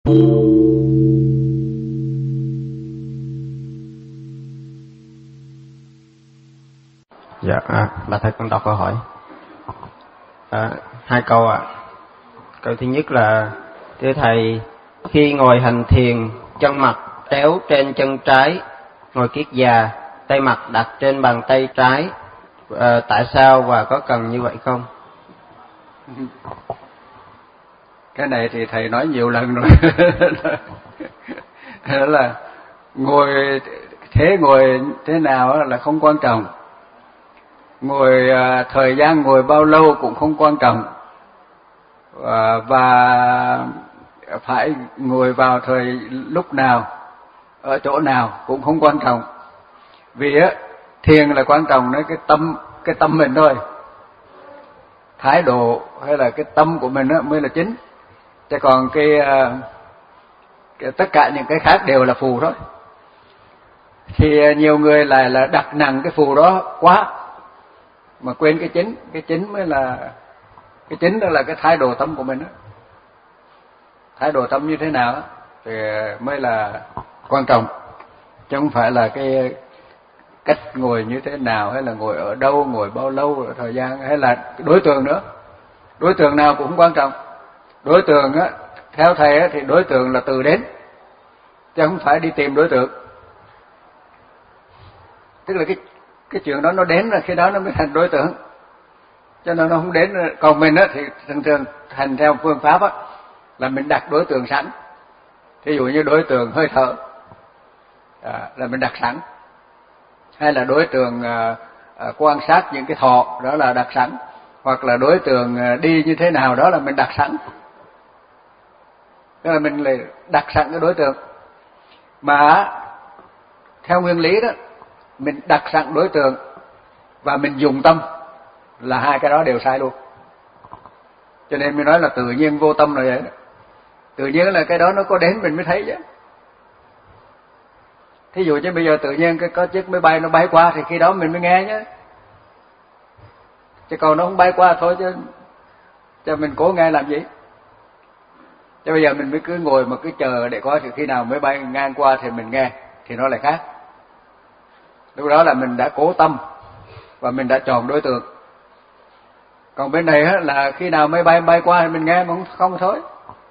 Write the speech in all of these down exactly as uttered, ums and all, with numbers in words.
Dạ, à, bà thầy con đọc câu hỏi. À, hai câu ạ. À. Câu thứ nhất là: thưa thầy, khi ngồi hành thiền, chân mặt tréo trên chân trái, ngồi kiết già, tay mặt đặt trên bàn tay trái, à, tại sao và có cần như vậy không? Cái này thì thầy nói nhiều lần rồi. Đó là ngồi thế ngồi thế nào là không quan trọng, ngồi à, thời gian ngồi bao lâu cũng không quan trọng, à, và phải ngồi vào thời lúc nào, ở chỗ nào cũng không quan trọng. Vì á, thiền là quan trọng đấy, cái tâm cái tâm mình thôi, thái độ hay là cái tâm của mình á mới là chính. Chứ còn cái, cái tất cả những cái khác đều là phù thôi. Thì nhiều người lại là đặt nặng cái phù đó quá mà quên cái chính. Cái chính mới là cái chính, đó là cái thái độ tâm của mình đó. Thái độ tâm như thế nào thì mới là quan trọng, chứ không phải là cái cách ngồi như thế nào, hay là ngồi ở đâu, ngồi bao lâu, thời gian, hay là đối tượng nữa. Đối tượng nào cũng không quan trọng. Đối tượng á, theo thầy á, thì đối tượng là từ đến, chứ không phải đi tìm đối tượng. Tức là cái cái chuyện đó nó đến rồi khi đó nó mới thành đối tượng, cho nên nó không đến. Còn mình á thì thường thường thành theo phương pháp á là mình đặt đối tượng sẵn. Thí dụ như đối tượng hơi thở à, là mình đặt sẵn, hay là đối tượng à, à, quan sát những cái thọ, đó là đặt sẵn, hoặc là đối tượng à, đi như thế nào, đó là mình đặt sẵn. Tức là mình lại đặt sẵn cái đối tượng. Mà theo nguyên lý đó, mình đặt sẵn đối tượng và mình dùng tâm là hai cái đó đều sai luôn. Cho nên mình nói là tự nhiên vô tâm là vậy đó. Tự nhiên là cái đó nó có đến mình mới thấy chứ. Thí dụ như bây giờ tự nhiên cái có chiếc máy bay nó bay qua thì khi đó mình mới nghe nhé. Chứ còn nó không bay qua thôi chứ, chứ mình cố nghe làm gì. Chứ bây giờ mình mới cứ ngồi mà cứ chờ để coi thì khi nào máy bay ngang qua thì mình nghe, thì nó lại khác. Lúc đó là mình đã cố tâm và mình đã chọn đối tượng. Còn bên này là khi nào máy bay bay qua thì mình nghe, mà không, không thôi.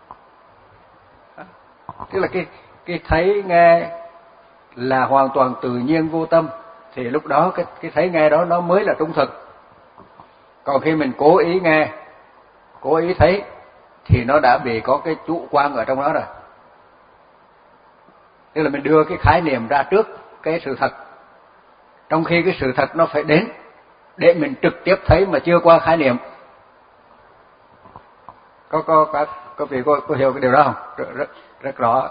Tức là cái cái thấy nghe là hoàn toàn tự nhiên vô tâm, thì lúc đó cái cái thấy nghe đó nó mới là trung thực. Còn khi mình cố ý nghe, cố ý thấy thì nó đã bị có cái chủ quan ở trong đó rồi. Tức là mình đưa cái khái niệm ra trước cái sự thật, trong khi cái sự thật nó phải đến để mình trực tiếp thấy mà chưa qua khái niệm. Có có có có vị có, có hiểu cái điều đó không? Rất rất, rất rõ.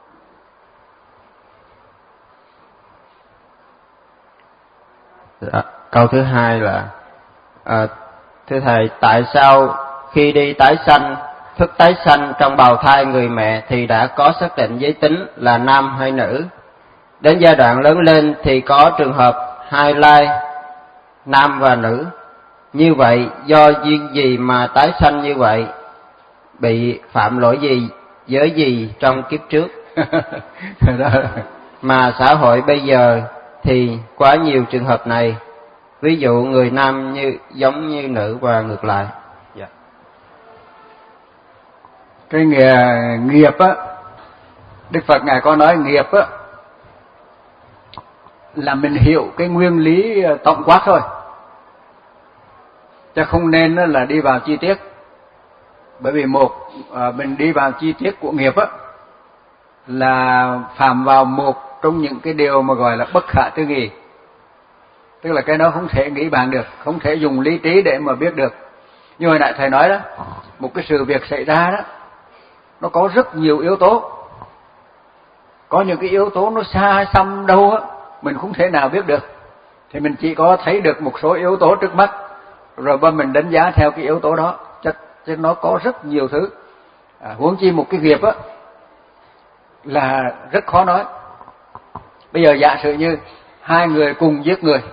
Dạ, câu thứ hai là à, thưa thầy, tại sao khi đi tái sanh, thức tái sanh trong bào thai người mẹ thì đã có xác định giới tính là nam hay nữ? Đến giai đoạn lớn lên thì có trường hợp hai lai, nam và nữ. Như vậy do duyên gì mà tái sanh như vậy? Bị phạm lỗi gì, giới gì trong kiếp trước? Mà xã hội bây giờ thì quá nhiều trường hợp này. Ví dụ người nam như giống như nữ và ngược lại. Yeah. Cái nghề, nghiệp á, Đức Phật Ngài có nói nghiệp á là mình hiểu cái nguyên lý tổng quát thôi, chứ không nên là đi vào chi tiết. Bởi vì một mình đi vào chi tiết của nghiệp á là phạm vào một trong những cái điều mà gọi là bất khả tư nghị. Tức là cái đó không thể nghĩ bàn được, không thể dùng lý trí để mà biết được. Như hồi nãy thầy nói đó, một cái sự việc xảy ra đó, nó có rất nhiều yếu tố. Có những cái yếu tố nó xa xăm đâu á, mình không thể nào biết được. Thì mình chỉ có thấy được một số yếu tố trước mắt, rồi mà mình đánh giá theo cái yếu tố đó. Chứ, chứ nó có rất nhiều thứ. À, huống chi một cái nghiệp á là rất khó nói. Bây giờ giả sử như hai người cùng giết người,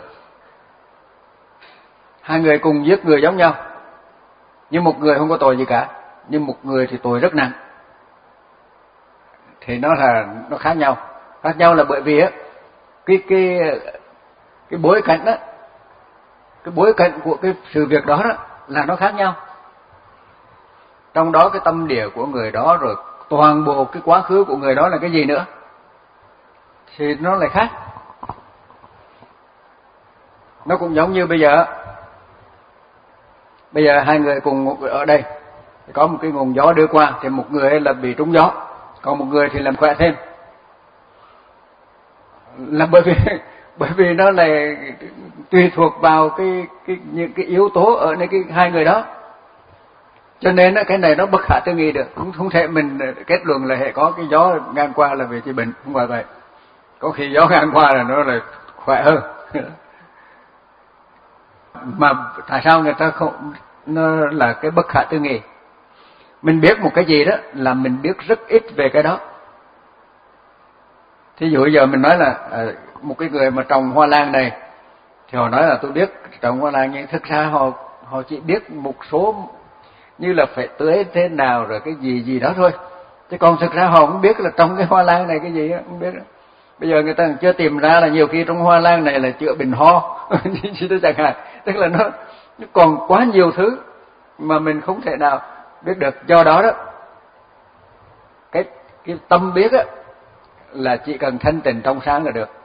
hai người cùng giết người giống nhau, nhưng một người không có tội gì cả, nhưng một người thì tội rất nặng. thì nó là nó khác nhau. Khác nhau là bởi vì á cái cái cái bối cảnh đó, cái bối cảnh của cái sự việc đó đó là nó khác nhau. Trong đó cái tâm địa của người đó, rồi toàn bộ cái quá khứ của người đó là cái gì nữa thì nó lại khác. Nó cũng giống như bây giờ, bây giờ hai người cùng ở đây, có một cái nguồn gió đưa qua, thì một người là bị trúng gió, còn một người thì làm khỏe thêm, là bởi vì bởi vì nó là tùy thuộc vào cái cái những cái yếu tố ở nơi cái hai người đó. Cho nên cái này nó bất khả tư nghị được, cũng không thể mình kết luận là hệ có cái gió ngang qua là vì chị bệnh, không phải vậy. Có khi gió ngang qua là nó là khỏe hơn. Mà tại sao người ta không, nó là cái bất khả tư nghị. Mình biết một cái gì đó là mình biết rất ít về cái đó. Thí dụ giờ mình nói là một cái người mà trồng hoa lan này, thì họ nói là tôi biết trồng hoa lan, nhưng thực ra họ họ chỉ biết một số như là phải tưới thế nào rồi cái gì gì đó thôi, chứ còn thực ra họ không biết là trong cái hoa lan này cái gì đó, không biết đó. Bây giờ người ta chưa tìm ra là nhiều khi trong hoa lan này là chữa bệnh ho gì đó chẳng hạn. Tức là nó, nó còn quá nhiều thứ mà mình không thể nào biết được. Do đó đó cái cái tâm biết á là chỉ cần thanh tịnh trong sáng là được.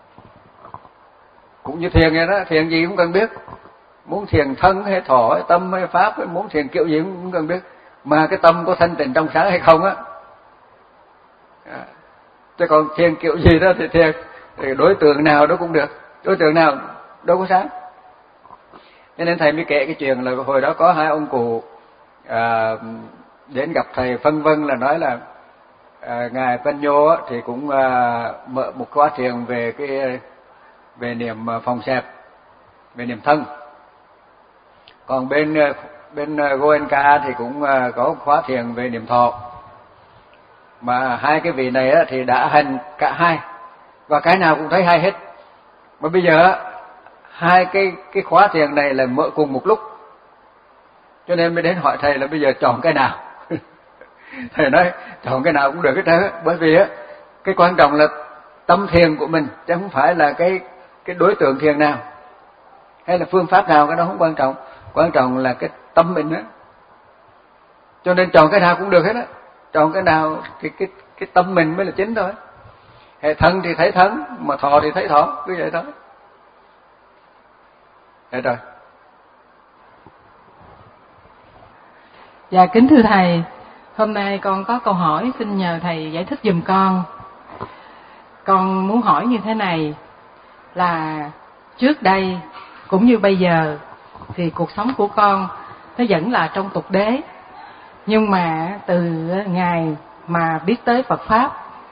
Cũng như thiền vậy đó, thiền gì cũng cần biết, muốn thiền thân hay thọ hay tâm hay pháp hay muốn thiền kiểu gì cũng cần biết, mà cái tâm có thanh tịnh trong sáng hay không á. À, chứ còn thiền kiểu gì đó thì thiền thì đối tượng nào đó cũng được, đối tượng nào đâu có sáng. Cho nên thầy mới kể cái chuyện là hồi đó có hai ông cụ à, đến gặp thầy phân vân là nói là à, ngài Panyo á, thì cũng à, mở một khóa thiền về cái về niệm phòng xẹp, về niệm thân. Còn bên bên Goenka thì cũng có khóa thiền về niệm thọ. Mà hai cái vị này á, thì đã hành cả hai, và cái nào cũng thấy hay hết. Mà bây giờ á, hai cái cái khóa thiền này là mở cùng một lúc, cho nên mới đến hỏi thầy là bây giờ chọn cái nào. Thầy nói chọn cái nào cũng được hết trơn, bởi vì á cái quan trọng là tâm thiền của mình, chứ không phải là cái cái đối tượng thiền nào hay là phương pháp nào, cái đó không quan trọng. Quan trọng là cái tâm mình á. Cho nên chọn cái nào cũng được hết á, chọn cái nào thì cái cái tâm mình mới là chính thôi. Hệ thân thì thấy thân, mà thọ thì thấy thọ, cứ vậy thôi. Thế rồi. Dạ kính thưa thầy, hôm nay con có câu hỏi xin nhờ thầy giải thích giùm con. Con muốn hỏi như thế này là trước đây cũng như bây giờ thì cuộc sống của con nó vẫn là trong tục đế, nhưng mà từ ngày mà biết tới Phật pháp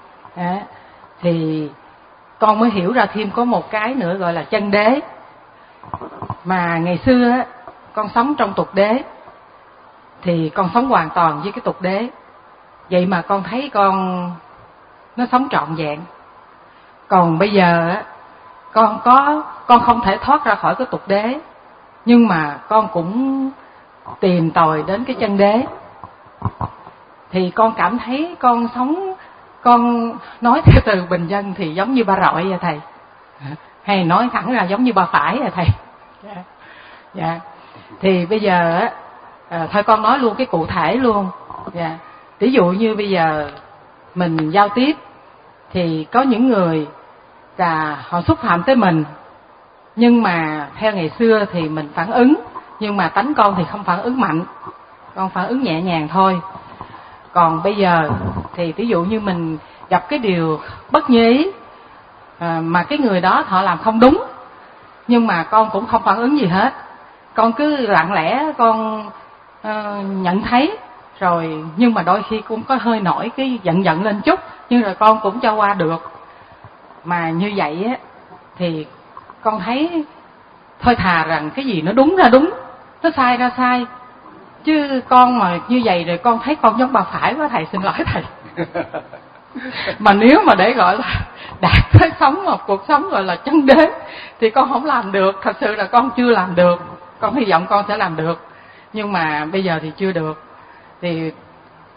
thì con mới hiểu ra thêm có một cái nữa gọi là chân đế. Mà ngày xưa con sống trong tục đế thì con sống hoàn toàn với cái tục đế, vậy mà con thấy con nó sống trọn vẹn. Còn bây giờ con có con không thể thoát ra khỏi cái tục đế, nhưng mà con cũng tìm tòi đến cái chân đế. Thì con cảm thấy con sống, con nói theo từ bình dân thì giống như ba rọi vậy thầy, hay nói thẳng là giống như ba phải vậy thầy. Dạ. Dạ. Thì bây giờ á, à, thôi con nói luôn cái cụ thể luôn. Dạ. Ví dụ như bây giờ mình giao tiếp thì có những người là họ xúc phạm tới mình, nhưng mà theo ngày xưa thì mình phản ứng, nhưng mà tánh con thì không phản ứng mạnh, con phản ứng nhẹ nhàng thôi. Còn bây giờ thì ví dụ như mình gặp cái điều bất như ý à, mà cái người đó họ làm không đúng, nhưng mà con cũng không phản ứng gì hết, con cứ lặng lẽ con uh, nhận thấy rồi, nhưng mà đôi khi cũng có hơi nổi cái giận giận lên chút, nhưng rồi con cũng cho qua được. Mà như vậy á thì con thấy thôi thà rằng cái gì nó đúng ra đúng, nó sai ra sai, chứ con mà như vậy rồi con thấy con giống bà phải quá thầy, xin lỗi thầy. Mà nếu mà để gọi là đạt tới sống một cuộc sống gọi là chân đế thì con không làm được, thật sự là con chưa làm được. Con hy vọng con sẽ làm được, nhưng mà bây giờ thì chưa được. Thì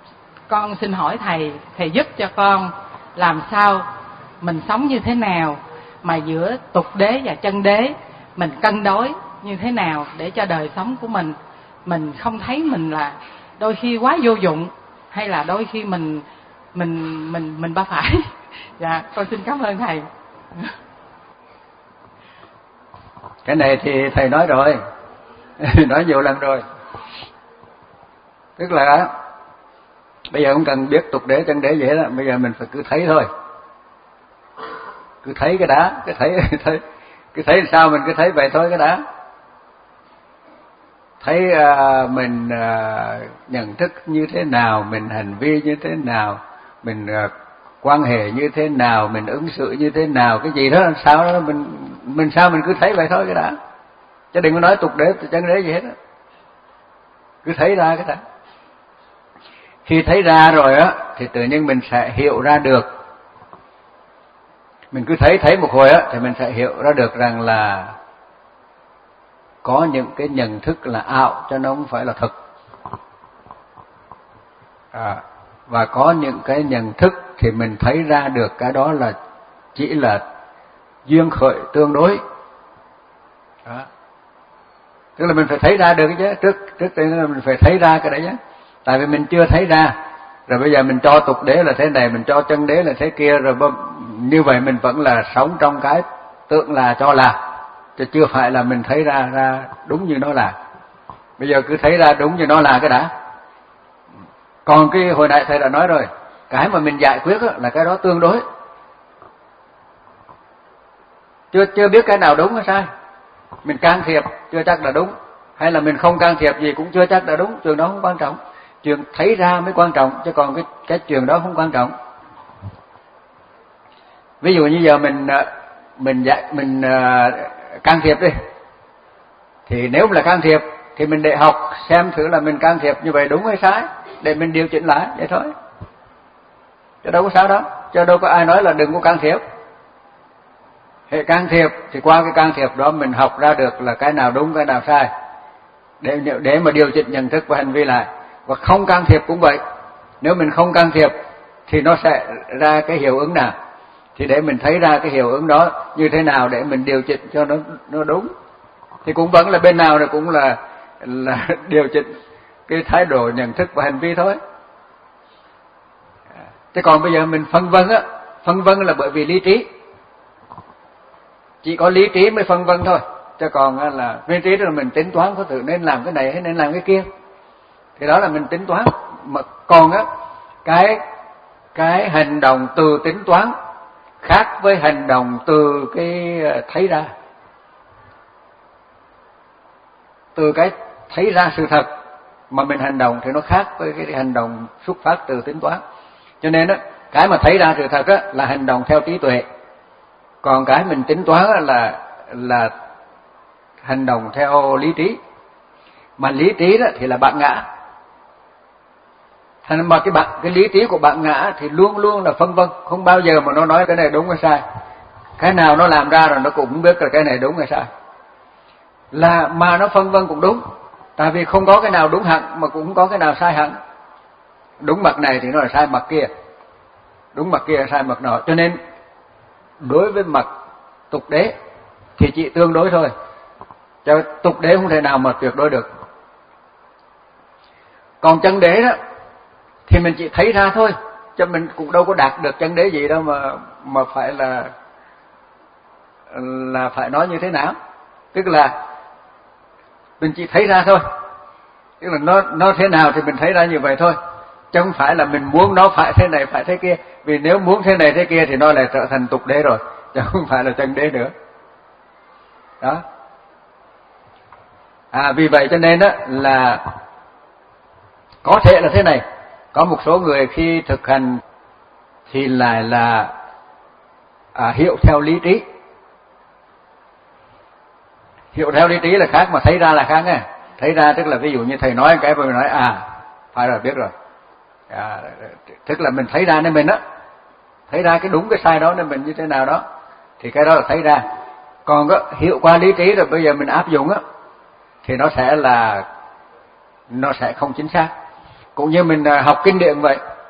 con xin hỏi thầy, thầy giúp cho con làm sao mình sống như thế nào mà giữa tục đế và chân đế mình cân đối như thế nào để cho đời sống của mình mình không thấy mình là đôi khi quá vô dụng, hay là đôi khi mình mình mình mình ba phải. Dạ, con xin cảm ơn thầy. Cái này thì thầy nói rồi, nói nhiều lần rồi. Tức là bây giờ không cần biết tục đế chân đế gì hết á, bây giờ mình phải cứ thấy thôi, cứ thấy cái đã, cứ thấy thấy cứ thấy sao mình cứ thấy vậy thôi cái đã. Thấy uh, mình uh, nhận thức như thế nào, mình hành vi như thế nào, mình uh, quan hệ như thế nào, mình ứng xử như thế nào, cái gì đó làm sao đó mình mình sao mình cứ thấy vậy thôi cái đã, chứ đừng có nói tục đế chân đế gì hết đó. Cứ thấy ra cái đã. Khi thấy ra rồi á thì tự nhiên mình sẽ hiểu ra được. Mình cứ thấy thấy một hồi á thì mình sẽ hiểu ra được rằng là có những cái nhận thức là ảo cho nó không phải là thực. À, và có những cái nhận thức thì mình thấy ra được cái đó là chỉ là duyên khởi tương đối. Đó. Tức là mình phải thấy ra được cái chứ, trước trước tiên là mình phải thấy ra cái đấy chứ. Tại vì mình chưa thấy ra, rồi bây giờ mình cho tục đế là thế này, mình cho chân đế là thế kia, rồi như vậy mình vẫn là sống trong cái tượng là cho là, chứ chưa phải là mình thấy ra ra đúng như nó là. Bây giờ cứ thấy ra đúng như nó là cái đã. Còn cái hồi nãy thầy đã nói rồi, cái mà mình giải quyết là cái đó tương đối. Chưa chưa biết cái nào đúng hay sai. Mình can thiệp chưa chắc là đúng, hay là mình không can thiệp gì cũng chưa chắc là đúng, chuyện đó không quan trọng. Chuyện thấy ra mới quan trọng, chứ còn cái cái chuyện đó không quan trọng. Ví dụ như giờ mình mình dạy mình uh, can thiệp đi, thì nếu là can thiệp thì mình để học xem thử là mình can thiệp như vậy đúng hay sai, để mình điều chỉnh lại vậy thôi, chứ đâu có sao đâu, chứ đâu có ai nói là đừng có can thiệp. Hệ can thiệp thì qua cái can thiệp đó mình học ra được là cái nào đúng cái nào sai, để để mà điều chỉnh nhận thức và hành vi lại. Và không can thiệp cũng vậy, nếu mình không can thiệp thì nó sẽ ra cái hiệu ứng nào, thì để mình thấy ra cái hiệu ứng đó như thế nào để mình điều chỉnh cho nó nó đúng, thì cũng vẫn là bên nào rồi cũng là là điều chỉnh cái thái độ nhận thức và hành vi thôi. Thế còn bây giờ mình phân vân á, phân vân là bởi vì lý trí, chỉ có lý trí mới phân vân thôi, chứ còn là lý trí là mình tính toán có thử nên làm cái này hay nên làm cái kia, thì đó là mình tính toán. Mà còn á cái cái hành động từ tính toán khác với hành động từ cái thấy ra, từ cái thấy ra sự thật mà mình hành động thì nó khác với cái hành động xuất phát từ tính toán. Cho nên á cái mà thấy ra sự thật á là hành động theo trí tuệ, còn cái mình tính toán á là là hành động theo lý trí. Mà lý trí đó thì là bạn ngã. Thành mà cái bạn cái lý trí của bạn ngã thì luôn luôn là phân vân, không bao giờ mà nó nói cái này đúng hay sai. Cái nào nó làm ra rồi nó cũng không biết là cái này đúng hay sai. Là mà nó phân vân cũng đúng, tại vì không có cái nào đúng hẳn mà cũng không có cái nào sai hẳn. Đúng mặt này thì nó là sai mặt kia, đúng mặt kia là sai mặt nọ. Cho nên đối với mặt tục đế thì chỉ tương đối thôi, cho tục đế không thể nào mà tuyệt đối được. Còn chân đế đó thì mình chỉ thấy ra thôi, cho mình cũng đâu có đạt được chân đế gì đâu mà mà phải là là phải nói như thế nào. Tức là mình chỉ thấy ra thôi, tức là nó nó thế nào thì mình thấy ra như vậy thôi, chứ không phải là mình muốn nó phải thế này phải thế kia. Vì nếu muốn thế này thế kia thì nó lại trở thành tục đế rồi, chứ không phải là chân đế nữa. Đó. À vì vậy cho nên đó là có thể là thế này, có một số người khi thực hành thì lại là à, hiểu theo lý trí. Hiểu theo lý trí là khác, mà thấy ra là khác nghe. Thấy ra tức là ví dụ như thầy nói cái mình nói à phải rồi biết rồi. À, tức là mình thấy ra nên mình á, thấy ra cái đúng cái sai đó nên mình như thế nào đó, thì cái đó là thấy ra. Còn có hiểu qua lý trí rồi bây giờ mình áp dụng á thì nó sẽ là nó sẽ không chính xác. Cũng như mình học kinh điển vậy,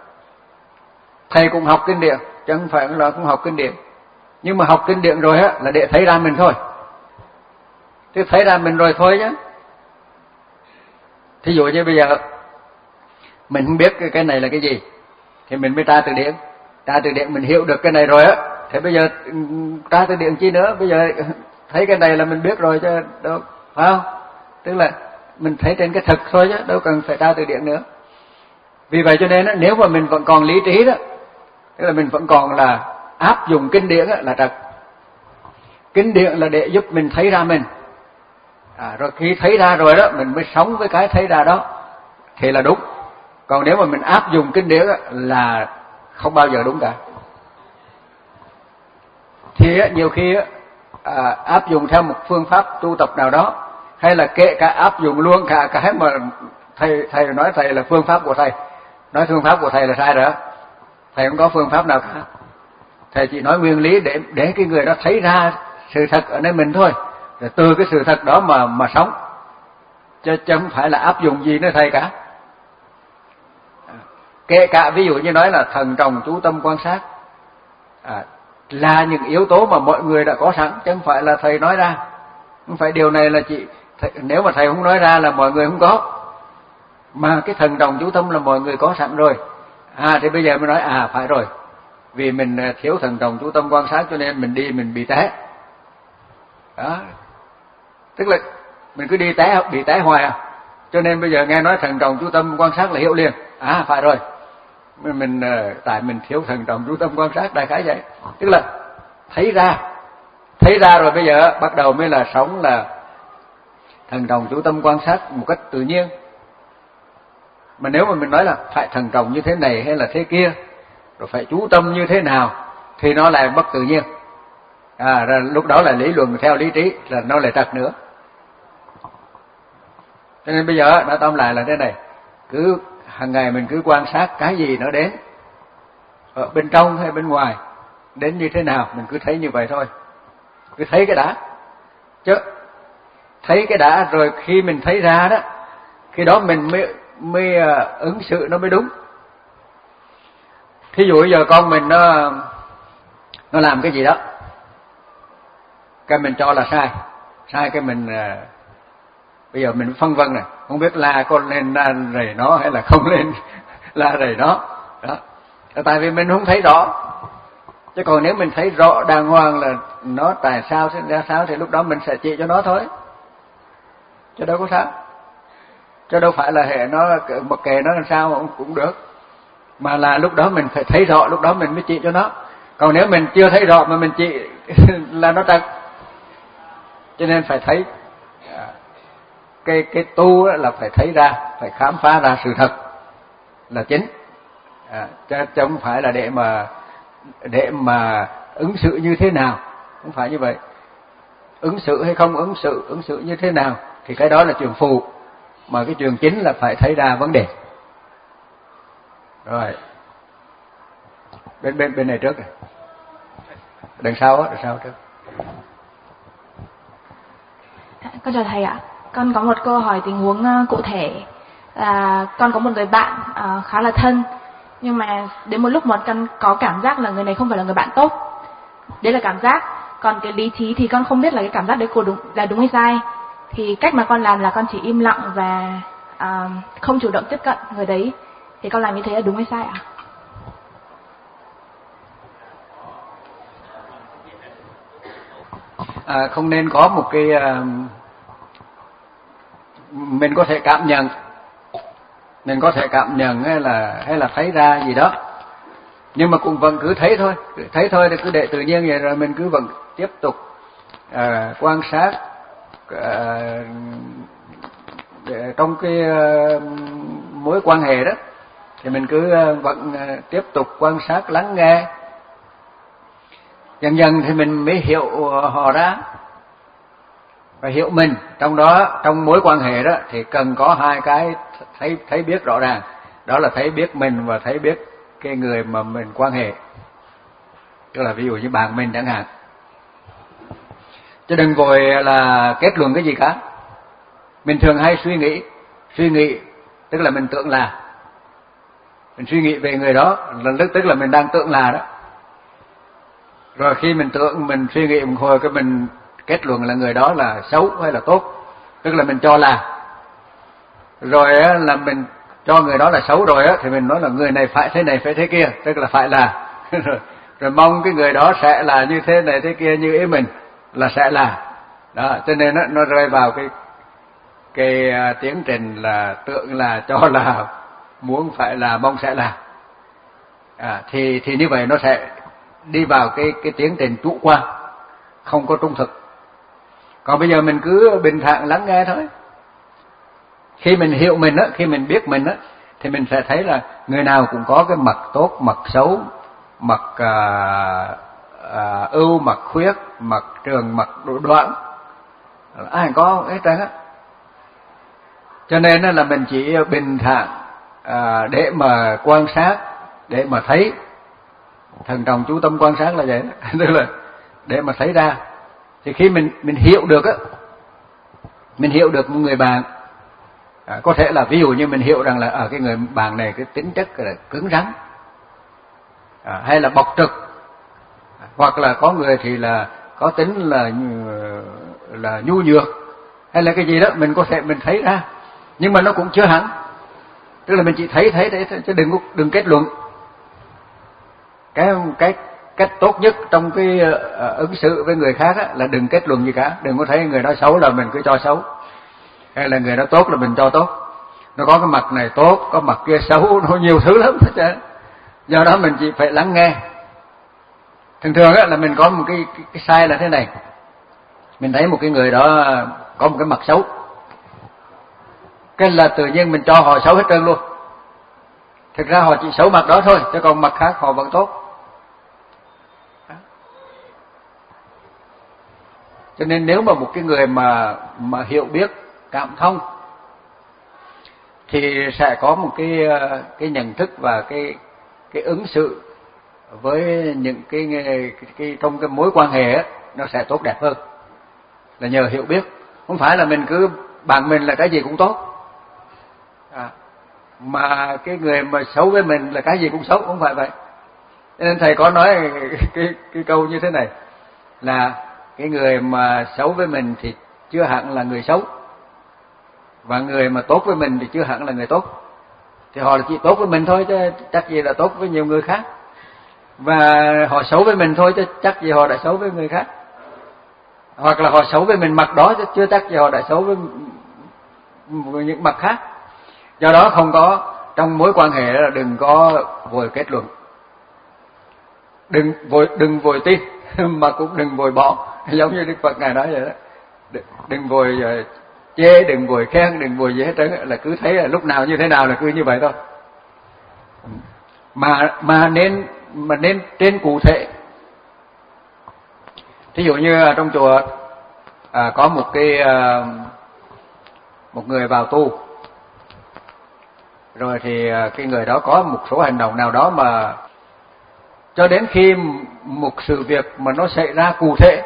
Thầy cũng học kinh điển, chứ không phải là cũng học kinh điển, nhưng mà học kinh điển rồi á là để thấy ra mình thôi, chứ thấy ra mình rồi thôi chứ. Thí dụ như bây giờ mình không biết cái này là cái gì thì mình mới tra từ điển, tra từ điển mình hiểu được cái này rồi á, thế bây giờ tra từ điển chi nữa, bây giờ thấy cái này là mình biết rồi chứ đâu, phải không? Tức là mình thấy trên cái thực thôi chứ đâu cần phải tra từ điển nữa. Vì vậy cho nên đó, nếu mà mình vẫn còn lý trí đó, tức là mình vẫn còn là áp dụng kinh điển đó, là trật. Kinh điển là để giúp mình thấy ra mình, à, rồi khi thấy ra rồi đó mình mới sống với cái thấy ra đó thì là đúng. Còn nếu mà mình áp dụng kinh điển đó, là không bao giờ đúng cả. Thì nhiều khi à, áp dụng theo một phương pháp tu tập nào đó, hay là kể cả áp dụng luôn cả cái mà thầy thầy nói thầy là phương pháp của thầy, nói phương pháp của thầy là sai rồi, thầy không có phương pháp nào cả. Thầy chỉ nói nguyên lý để để cái người đó thấy ra sự thật ở nơi mình thôi, rồi từ cái sự thật đó mà mà sống, chứ, chứ không phải là áp dụng gì nữa thầy cả. Kể cả ví dụ như nói là thần trọng chú tâm quan sát, à, là những yếu tố mà mọi người đã có sẵn, chứ không phải là thầy nói ra. Không phải điều này là chị thầy, nếu mà thầy không nói ra là mọi người không có, mà cái thần trọng chú tâm là mọi người có sẵn rồi. À thì bây giờ mới nói à phải rồi, vì mình thiếu thần trọng chú tâm quan sát cho nên mình đi mình bị té. Đó, tức là mình cứ đi té bị té hoài à, cho nên bây giờ nghe nói thần trọng chú tâm quan sát là hiểu liền. À phải rồi, mình, mình tại mình thiếu thần trọng chú tâm quan sát, đại khái vậy. Tức là thấy ra, thấy ra rồi bây giờ bắt đầu mới là sống là thần trọng chú tâm quan sát một cách tự nhiên. Mà nếu mà mình nói là phải thần trọng như thế này hay là thế kia, rồi phải chú tâm như thế nào, thì nó lại bất tự nhiên. À, rồi lúc đó là lý luận theo lý trí, là nó lại trật nữa. Cho nên bây giờ nói tóm lại là thế này, cứ hàng ngày mình cứ quan sát cái gì nó đến, ở bên trong hay bên ngoài, đến như thế nào mình cứ thấy như vậy thôi, cứ thấy cái đã. Chứ thấy cái đã rồi khi mình thấy ra đó, khi đó mình mới mới ứng xử nó mới đúng. Thí dụ bây giờ con mình nó nó làm cái gì đó, cái mình cho là sai, sai cái mình bây giờ mình phân vân này, không biết la con lên la rầy nó hay là không lên la rầy nó. Đó, tại vì mình không thấy rõ. Chứ còn nếu mình thấy rõ đàng hoàng là nó tại sao sẽ ra sao thì lúc đó mình sẽ chỉ cho nó thôi, chứ đâu có sao. Chứ đâu phải là hệ nó mặc kệ nó làm sao cũng cũng được, mà là lúc đó mình phải thấy rõ, lúc đó mình mới chỉ cho nó. Còn nếu mình chưa thấy rõ mà mình chỉ là nó trật. Cho nên phải thấy, cái cái tu là phải thấy ra, phải khám phá ra sự thật là chính, à, chứ, chứ không phải là để mà để mà ứng xử như thế nào, không phải như vậy. Ứng xử hay không ứng xử, ứng xử như thế nào thì cái đó là trường phụ, mà cái trường chính là phải thấy ra vấn đề. Rồi, bên bên bên này trước này, đằng sau á, đằng sau trước. Con chào thầy ạ. Con có một câu hỏi tình huống cụ thể là con có một người bạn uh, khá là thân, nhưng mà đến một lúc một con có cảm giác là người này không phải là người bạn tốt. Đấy là cảm giác. Còn cái lý trí thì con không biết là cái cảm giác đấy của đúng là đúng hay sai. Thì cách mà con làm là con chỉ im lặng và uh, không chủ động tiếp cận người đấy. Thì con làm như thế là đúng hay sai ạ? À, không nên có một cái uh, mình có thể cảm nhận, mình có thể cảm nhận hay là hay là thấy ra gì đó, nhưng mà cũng vẫn cứ thấy thôi, thấy thôi thì cứ để tự nhiên vậy, rồi mình cứ vẫn tiếp tục uh, quan sát uh, để trong cái uh, mối quan hệ đó, thì mình cứ uh, vẫn uh, tiếp tục quan sát, lắng nghe. Dần dần thì mình mới hiểu họ ra và hiểu mình. Trong đó, trong mối quan hệ đó thì cần có hai cái thấy thấy biết rõ ràng, đó là thấy biết mình và thấy biết cái người mà mình quan hệ. Tức là ví dụ như bạn mình chẳng hạn, chứ đừng vội là kết luận cái gì cả. Mình thường hay suy nghĩ, suy nghĩ tức là mình tưởng là, mình suy nghĩ về người đó là tức là mình đang tưởng là đó. Rồi khi mình tưởng, mình suy nghĩ một hồi cái mình kết luận là người đó là xấu hay là tốt, tức là mình cho là. Rồi là mình cho người đó là xấu rồi á thì mình nói là người này phải thế này phải thế kia, tức là phải là rồi, rồi mong cái người đó sẽ là như thế này thế kia như ý mình là sẽ là đó. Cho nên nó, nó rơi vào cái cái uh, tiến trình là tưởng là, cho là, muốn phải là, mong sẽ là. À, thì thì như vậy nó sẽ đi vào cái cái tiến trình chủ quan, không có trung thực. Còn bây giờ mình cứ bình thản lắng nghe thôi. Khi mình hiểu mình á, khi mình biết mình á, thì mình sẽ thấy là người nào cũng có cái mặt tốt, mặt xấu, mặt à, à, ưu, mặt khuyết, mặt trường, mặt độ đoạn. Ai có hết trơn á. Cho nên là mình chỉ bình thản à, để mà quan sát, để mà thấy. Thần trọng chú tâm quan sát là vậy đó. Tức là để mà thấy ra. Thì khi mình mình hiểu được á, mình hiểu được một người bạn, à, có thể là ví dụ như mình hiểu rằng là ở à, cái người bạn này cái tính chất là cứng rắn, à, hay là bộc trực, hoặc là có người thì là có tính là là nhu nhược, hay là cái gì đó mình có thể mình thấy ra, nhưng mà nó cũng chưa hẳn. Tức là mình chỉ thấy thấy đấy chứ đừng đừng kết luận. Cái cái cách tốt nhất trong cái uh, ứng xử với người khác á, là đừng kết luận gì cả. Đừng có thấy người đó xấu là mình cứ cho xấu, hay là người đó tốt là mình cho tốt. Nó có cái mặt này tốt, có mặt kia xấu, nó nhiều thứ lắm hết trơn. Do đó mình chỉ phải lắng nghe. Thường thường á, là mình có một cái, cái, cái sai là thế này. Mình thấy một cái người đó có một cái mặt xấu, cái là tự nhiên mình cho họ xấu hết trơn luôn. Thực ra họ chỉ xấu mặt đó thôi, chứ còn mặt khác họ vẫn tốt. Cho nên nếu mà một cái người mà mà hiểu biết, cảm thông, thì sẽ có một cái cái nhận thức và cái cái ứng xử với những cái, cái, cái trong cái mối quan hệ ấy, nó sẽ tốt đẹp hơn. Là nhờ hiểu biết, không phải là mình cứ bạn mình là cái gì cũng tốt, à, mà cái người mà xấu với mình là cái gì cũng xấu, không phải vậy. Nên thầy có nói cái, cái, cái câu như thế này là cái người mà xấu với mình thì chưa hẳn là người xấu, và người mà tốt với mình thì chưa hẳn là người tốt. Thì họ chỉ tốt với mình thôi chứ chắc gì là tốt với nhiều người khác, và họ xấu với mình thôi chứ chắc gì họ đã xấu với người khác, hoặc là họ xấu với mình mặt đó chứ chưa chắc gì họ đã xấu với những mặt khác. Do đó không có, trong mối quan hệ là đừng có vội kết luận, đừng vội đừng vội tin mà cũng đừng vội bỏ, giống như Đức Phật ngài nói vậy đó. Đừng, đừng vội chê, đừng vội khen, đừng vội gì hết trơn, là cứ thấy là lúc nào như thế nào là cứ như vậy thôi. Mà mà nên mà nên trên cụ thể. Thí dụ như trong chùa à, có một cái à, một người vào tu, rồi thì cái người đó có một số hành động nào đó mà cho đến khi một sự việc mà nó xảy ra cụ thể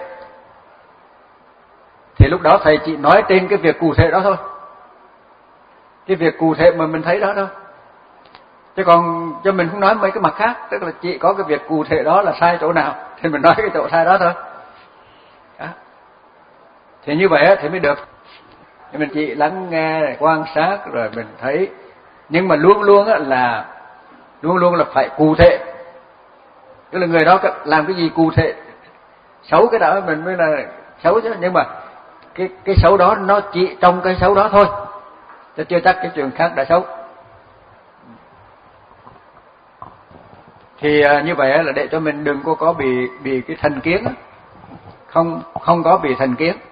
thì lúc đó thầy chỉ nói trên cái việc cụ thể đó thôi, cái việc cụ thể mà mình thấy đó thôi, chứ còn cho mình không nói mấy cái mặt khác. Tức là chỉ có cái việc cụ thể đó là sai chỗ nào thì mình nói cái chỗ sai đó thôi đó. Thì như vậy thì mới được. Thì mình chỉ lắng nghe, quan sát rồi mình thấy, nhưng mà luôn luôn là luôn luôn là phải cụ thể. Tức là người đó làm cái gì cụ thể, xấu cái đó mình mới là xấu chứ, nhưng mà cái cái xấu đó nó chỉ trong cái xấu đó thôi, chứ chưa chắc cái chuyện khác đã xấu. Thì như vậy là để cho mình đừng có có bị bị cái thành kiến, không không có bị thành kiến.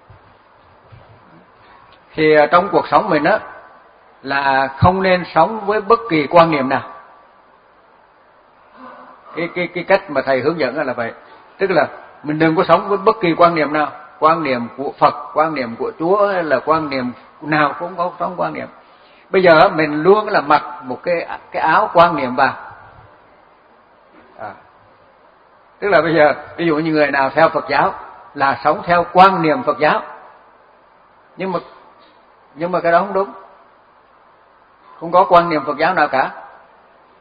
Thì trong cuộc sống mình á là không nên sống với bất kỳ quan niệm nào. Cái cái cái cách mà thầy hướng dẫn là vậy, tức là mình đừng có sống với bất kỳ quan niệm nào, quan niệm của Phật, quan niệm của Chúa, hay là quan niệm nào cũng có sống quan niệm. Bây giờ mình luôn là mặc một cái cái áo quan niệm vào. À, tức là bây giờ ví dụ như người nào theo Phật giáo là sống theo quan niệm Phật giáo, nhưng mà nhưng mà cái đó không đúng, không có quan niệm Phật giáo nào cả.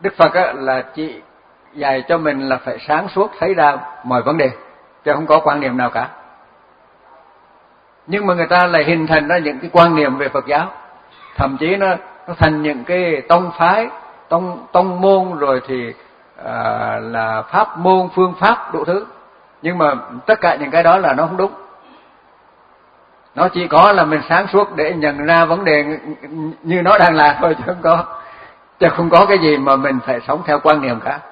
Đức Phật á, là chỉ dạy cho mình là phải sáng suốt thấy ra mọi vấn đề, chứ không có quan niệm nào cả. Nhưng mà người ta lại hình thành ra những cái quan niệm về Phật giáo, thậm chí nó nó thành những cái tông phái, tông tông môn, rồi thì à, là pháp môn, phương pháp đủ thứ. Nhưng mà tất cả những cái đó là nó không đúng. Nó chỉ có là mình sáng suốt để nhận ra vấn đề như nó đang là thôi, chứ không có chứ không có cái gì mà mình phải sống theo quan niệm cả.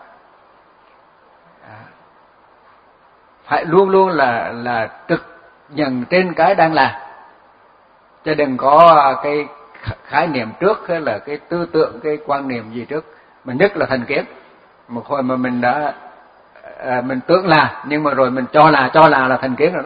Phải luôn luôn là là trực nhận trên cái đang là, chứ đừng có cái khái niệm trước hay là cái tư tưởng, cái quan niệm gì trước. Mình nhất là thành kiến. Một hồi mà mình đã à, mình tưởng là, nhưng mà rồi mình cho là cho là là thành kiến rồi đó.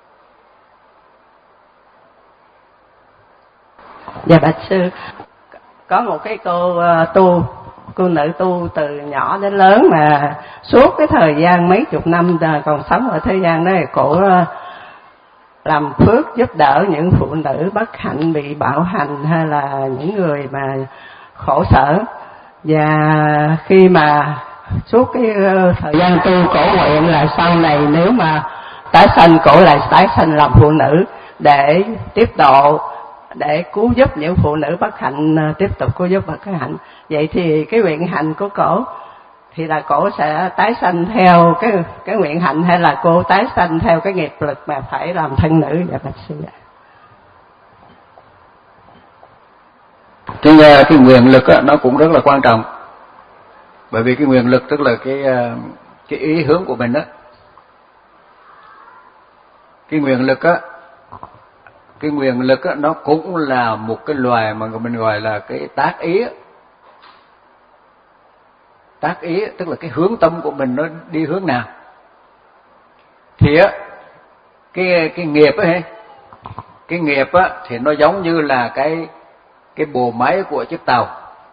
Dạ bạch sư, có một cái cô uh, tu cô nữ tu từ nhỏ đến lớn mà suốt cái thời gian mấy chục năm còn sống ở thế gian đó, cổ uh, làm phước giúp đỡ những phụ nữ bất hạnh bị bạo hành hay là những người mà khổ sở. Và khi mà suốt cái uh, thời gian tu, cổ nguyện là sau này nếu mà tái sanh, cổ lại tái sanh làm phụ nữ để tiếp độ, để cứu giúp những phụ nữ bất hạnh, tiếp tục cứu giúp bất hạnh. Vậy thì cái nguyện hạnh của cổ thì là cổ sẽ tái sanh theo cái cái nguyện hạnh, hay là cô tái sanh theo cái nghiệp lực mà phải làm thân nữ? Dạ bạch sư ạ. Cái cái nguyện lực đó, nó cũng rất là quan trọng, bởi vì cái nguyện lực tức là cái cái ý hướng của mình đó. Cái nguyện lực á, cái nguyện lực á, nó cũng là một cái loài mà mình gọi là cái tác ý. Tác ý tức là cái hướng tâm của mình nó đi hướng nào. Thì á, cái cái nghiệp á, cái nghiệp á thì nó giống như là cái cái bộ máy của chiếc tàu.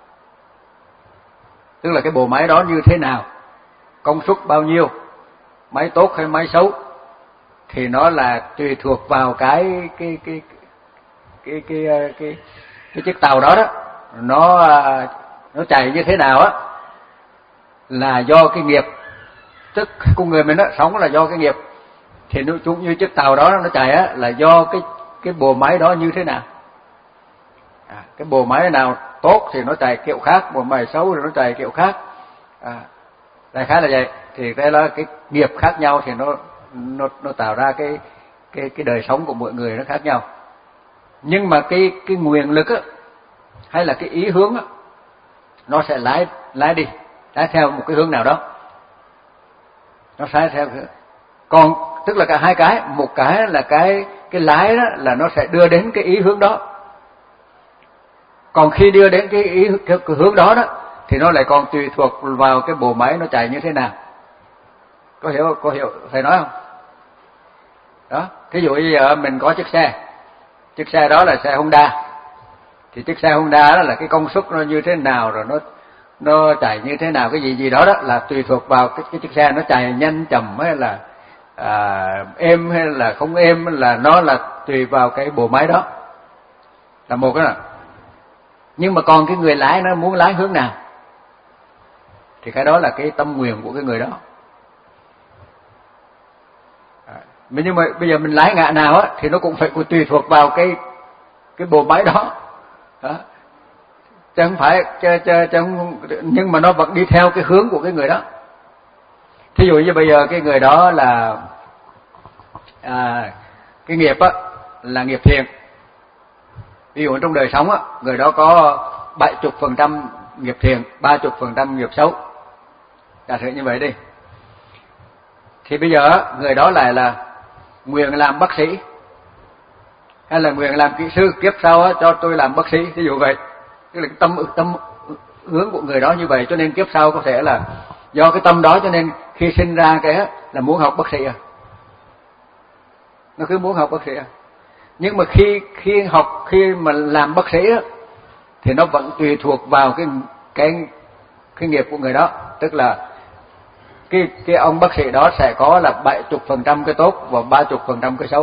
Tức là cái bộ máy đó như thế nào, công suất bao nhiêu, máy tốt hay máy xấu, thì nó là tùy thuộc vào cái cái cái cái cái cái cái, cái chiếc tàu đó đó, nó nó chạy như thế nào á, là do cái nghiệp. Tức con người mình đó sống là do cái nghiệp, thì nó cũng như chiếc tàu đó nó chạy á, là do cái cái bộ máy đó như thế nào. À, cái bộ máy nào tốt thì nó chạy kiểu khác, bộ máy xấu thì nó chạy kiểu khác. À, đại khái là vậy. Thì đây là cái nghiệp khác nhau thì nó nó nó tạo ra cái cái cái đời sống của mỗi người nó khác nhau. Nhưng mà cái cái nguyện lực á, hay là cái ý hướng á, nó sẽ lái lái đi, lái theo một cái hướng nào đó. Nó lái theo cái... Còn tức là cả hai cái, một cái là cái cái lái đó là nó sẽ đưa đến cái ý hướng đó. Còn khi đưa đến cái ý cái, cái hướng đó đó thì nó lại còn tùy thuộc vào cái bộ máy nó chạy như thế nào. Có hiểu có hiểu thầy nói không? Đó, ví dụ như giờ mình có chiếc xe, chiếc xe đó là xe Honda, thì chiếc xe Honda đó là cái công suất nó như thế nào, rồi nó nó chạy như thế nào, cái gì gì đó đó là tùy thuộc vào cái, cái chiếc xe nó chạy nhanh chậm hay là à, êm hay là không êm, là nó là tùy vào cái bộ máy đó, là một cái nào. Nhưng mà còn cái người lái nó muốn lái hướng nào thì cái đó là cái tâm nguyện của cái người đó. Nhưng mà bây giờ mình lái ngã nào á thì nó cũng phải tùy thuộc vào cái cái bộ máy đó, đó. Chứ không phải chứ, chứ, chứ không, nhưng mà nó vẫn đi theo cái hướng của cái người đó. Thí dụ như bây giờ cái người đó là à, cái nghiệp á là nghiệp thiện. Ví dụ trong đời sống á, người đó có bảy mươi phần trăm nghiệp thiện, ba mươi phần trăm nghiệp xấu. Giả sử như vậy đi. Thì bây giờ người đó lại là nguyện làm bác sĩ, hay là nguyện làm kỹ sư, kiếp sau á, cho tôi làm bác sĩ, ví dụ vậy. Tức là cái tâm tâm hướng của người đó như vậy, cho nên kiếp sau có thể là do cái tâm đó cho nên khi sinh ra cái là muốn học bác sĩ à. Nó cứ muốn học bác sĩ à. Nhưng mà khi khi học khi mà làm bác sĩ á thì nó vẫn tùy thuộc vào cái cái cái nghiệp của người đó, tức là cái cái ông bác sĩ đó sẽ có là bảy mươi phần trăm cái tốt và ba mươi phần trăm cái xấu.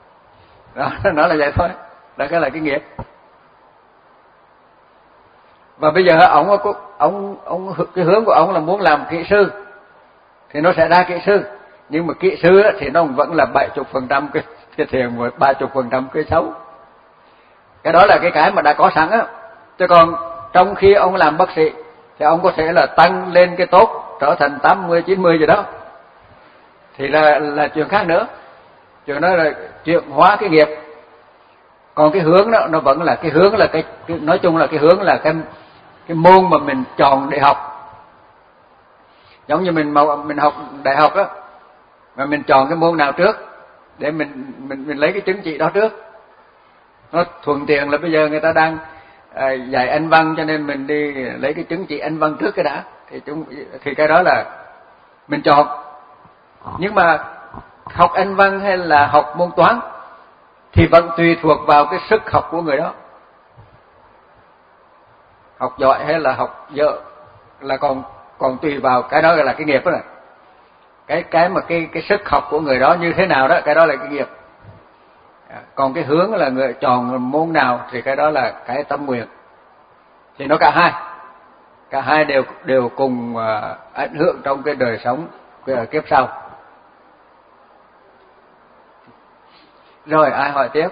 Đó, nó là vậy thôi. Đó cái là cái nghiệp. Và bây giờ ông ông ông cái hướng của ông là muốn làm kỹ sư thì nó sẽ ra kỹ sư, nhưng mà kỹ sư thì nó vẫn là bảy mươi phần trăm cái thiệt thiện và ba mươi phần trăm cái xấu. Cái đó là cái cái mà đã có sẵn á. Chứ còn trong khi ông làm bác sĩ thì ông có thể là tăng lên cái tốt trở thành tám mươi chín mươi gì đó, thì là là chuyện khác nữa. Chuyện đó là chuyện hóa cái nghiệp. Còn cái hướng đó nó vẫn là cái hướng là cái, cái nói chung là cái hướng là cái cái môn mà mình chọn để học. Giống như mình mình học đại học á, mà mình chọn cái môn nào trước để mình mình mình lấy cái chứng chỉ đó trước. Nó thuận tiện là bây giờ người ta đang à, dạy Anh văn, cho nên mình đi lấy cái chứng chỉ Anh văn trước cái đã, thì chúng thì cái đó là mình chọn. Nhưng mà học Anh văn hay là học môn toán thì vẫn tùy thuộc vào cái sức học của người đó. Học giỏi hay là học dở là còn còn tùy vào cái đó, là cái nghiệp đó này. Cái cái mà cái cái sức học của người đó như thế nào đó, cái đó là cái nghiệp. Còn cái hướng là người chọn môn nào thì cái đó là cái tâm nguyện. Thì nó cả hai, cả hai đều đều cùng uh, ảnh hưởng trong cái đời sống cái kiếp sau. Rồi ai hỏi tiếp?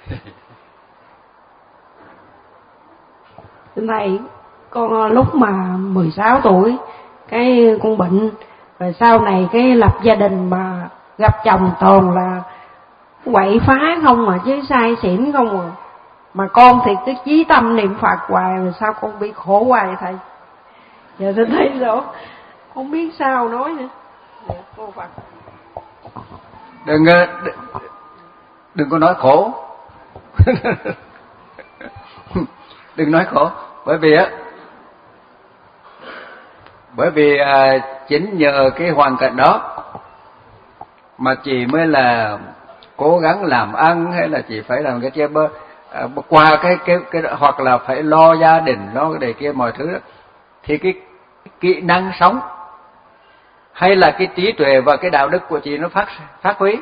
Này, con lúc mà mười sáu tuổi cái con bệnh, rồi sau này cái lập gia đình mà gặp chồng toàn là quậy phá không mà, chứ sai xỉn không à. Mà con thì cứ chí tâm niệm Phật hoài, mà sao con bị khổ hoài vậy thầy? Giờ tôi thấy rõ không biết sao nói nữa. Dạ, cô Phật. Đừng đừng có nói khổ. Đừng nói khổ, bởi vì á bởi vì à, chính nhờ cái hoàn cảnh đó mà chị mới là cố gắng làm ăn, hay là chị phải làm cái kia bơ à, qua cái cái cái hoặc là phải lo gia đình, lo cái này kia mọi thứ đó, thì cái, cái kỹ năng sống hay là cái trí tuệ và cái đạo đức của chị nó phát phát huy.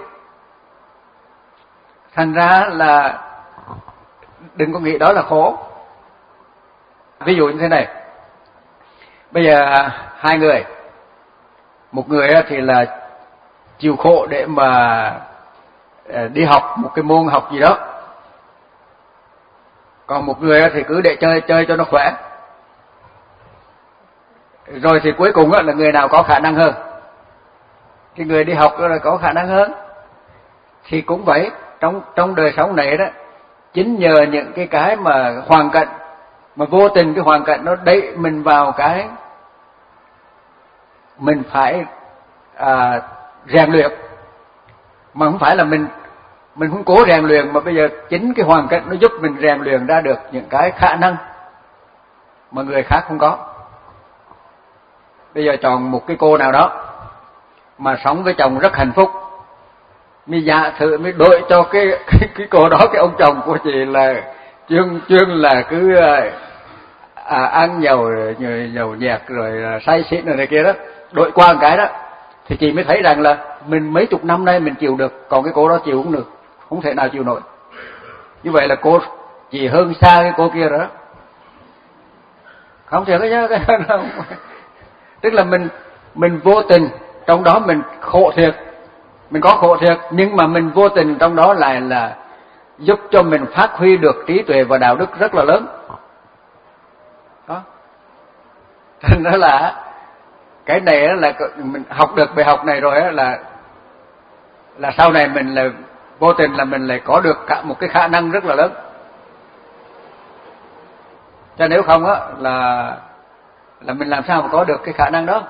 Thành ra là đừng có nghĩ đó là khổ. Ví dụ như thế này, bây giờ hai người, một người thì là chịu khổ để mà đi học một cái môn học gì đó, còn một người thì cứ để chơi chơi cho nó khỏe. Rồi thì cuối cùng là người nào có khả năng hơn? Cái người đi học là có khả năng hơn. Thì cũng vậy, trong trong đời sống này đó, chính nhờ những cái cái mà hoàn cảnh, mà vô tình cái hoàn cảnh nó đẩy mình vào cái mình phải à, rèn luyện, mà không phải là mình mình không cố rèn luyện, mà bây giờ chính cái hoàn cảnh nó giúp mình rèn luyện ra được những cái khả năng mà người khác không có. Bây giờ chọn một cái cô nào đó mà sống với chồng rất hạnh phúc, mới giả thử mới đổi cho cái cái, cái cô đó, cái ông chồng của chị là chuyên chuyên là cứ à, ăn dầu dầu nhẹt rồi say xỉn rồi này kia đó, đổi qua một cái đó thì chị mới thấy rằng là mình mấy chục năm nay mình chịu được, còn cái cô đó chịu không được, không thể nào chịu nổi. Như vậy là cô chỉ hơn xa cái cô kia rồi đó. Không thể cái nhá, cái đó tức là mình mình vô tình trong đó mình khổ thiệt, mình có khổ thiệt, nhưng mà mình vô tình trong đó lại là giúp cho mình phát huy được trí tuệ và đạo đức rất là lớn. Đó. Thành ra là cái này là mình học được bài học này rồi là là sau này mình là vô tình là mình lại có được cả một cái khả năng rất là lớn. Cho nếu không á là là mình làm sao mà có được cái khả năng đó.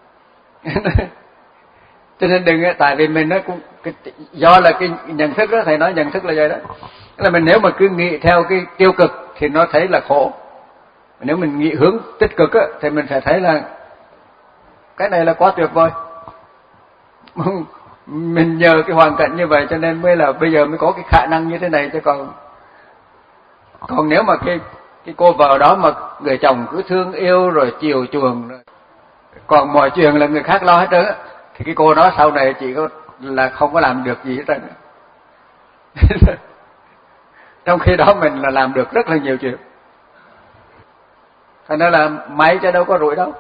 Cho nên đừng, tại vì mình nó cũng cái, do là cái nhận thức đó, thầy nói nhận thức là vậy đó. Là mình nếu mà cứ nghĩ theo cái tiêu cực thì nó thấy là khổ. Nếu mình nghĩ hướng tích cực á thì mình sẽ thấy là cái này là quá tuyệt vời. Mình nhờ cái hoàn cảnh như vậy cho nên mới là bây giờ mới có cái khả năng như thế này, chứ còn còn nếu mà cái cái cô vợ đó mà người chồng cứ thương yêu rồi chiều chuộng rồi, còn mọi chuyện là người khác lo hết trơn á, thì cái cô đó sau này chỉ có là không có làm được gì hết trơn. Trong khi đó mình là làm được rất là nhiều chuyện. Thành ra là may chứ đâu có rủi đâu.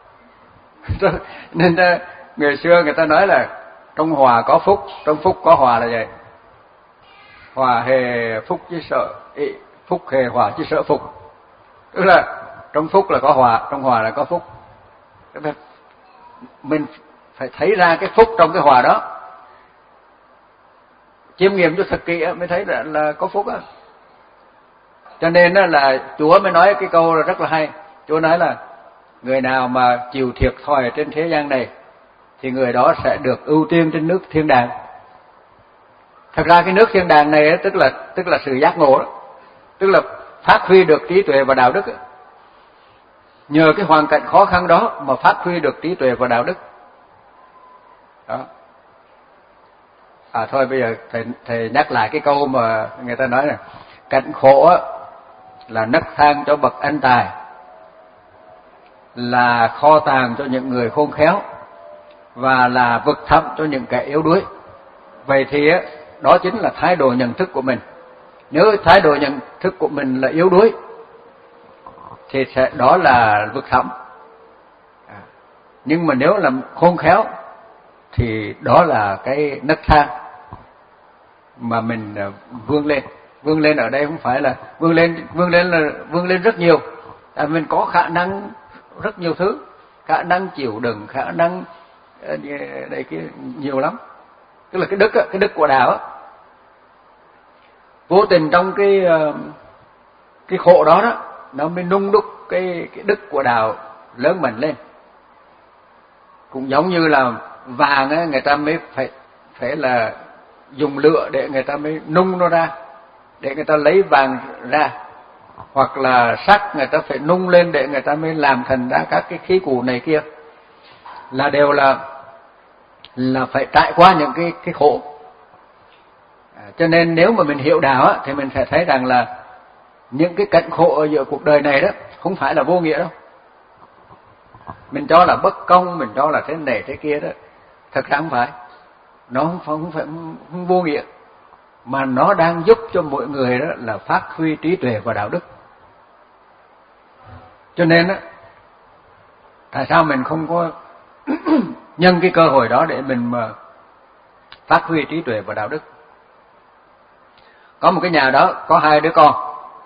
Nên người xưa người ta nói là trong hòa có phúc, trong phúc có hòa là vậy. Hòa hề phúc chứ sợ, phúc hề hòa chứ sợ phúc. Tức là trong phúc là có hòa, trong hòa là có phúc. Mình phải thấy ra cái phúc trong cái hòa đó, chiêm nghiệm cho thật kỹ mới thấy là, là có phúc á. Cho nên là Chúa mới nói cái câu là rất là hay. Chúa nói là người nào mà chịu thiệt thòi trên thế gian này thì người đó sẽ được ưu tiên trên nước thiên đàng. Thật ra cái nước thiên đàng này tức là tức là sự giác ngộ đó, tức là phát huy được trí tuệ và đạo đức đó. Nhờ cái hoàn cảnh khó khăn đó mà phát huy được trí tuệ và đạo đức đó. À thôi bây giờ thầy, thầy nhắc lại cái câu mà người ta nói này: cảnh khổ là nấc thang cho bậc anh tài, là kho tàng cho những người khôn khéo, và là vực thẳm cho những kẻ yếu đuối. Vậy thì đó chính là thái độ nhận thức của mình. Nếu thái độ nhận thức của mình là yếu đuối thì sẽ đó là vực thẳm. À, nhưng mà nếu là khôn khéo thì đó là cái nấc thang mà mình vươn lên. Vươn lên ở đây không phải là vươn lên vươn lên là vươn lên rất nhiều. À, mình có khả năng rất nhiều thứ, khả năng chịu đựng, khả năng đây kia nhiều lắm. Tức là cái đức cái đức của đạo á, vô tình trong cái cái khổ đó đó nó mới nung đúc cái cái đức của đạo lớn mạnh lên. Cũng giống như là vàng á, người ta mới phải phải là dùng lửa để người ta mới nung nó ra, để người ta lấy vàng ra. Hoặc là sắt người ta phải nung lên để người ta mới làm thành ra các cái khí cụ này kia, là đều là là phải trải qua những cái cái khổ. À, cho nên nếu mà mình hiểu đạo á, thì mình sẽ thấy rằng là những cái cảnh khổ ở giữa cuộc đời này đó không phải là vô nghĩa đâu. Mình cho là bất công, mình cho là thế này thế kia đó, thật ra không phải. Nó không phải không phải không vô nghĩa, mà nó đang giúp cho mọi người đó là phát huy trí tuệ và đạo đức. Cho nên á, tại sao mình không có nhân cái cơ hội đó để mình mà phát huy trí tuệ và đạo đức? Có một cái nhà đó có hai đứa con,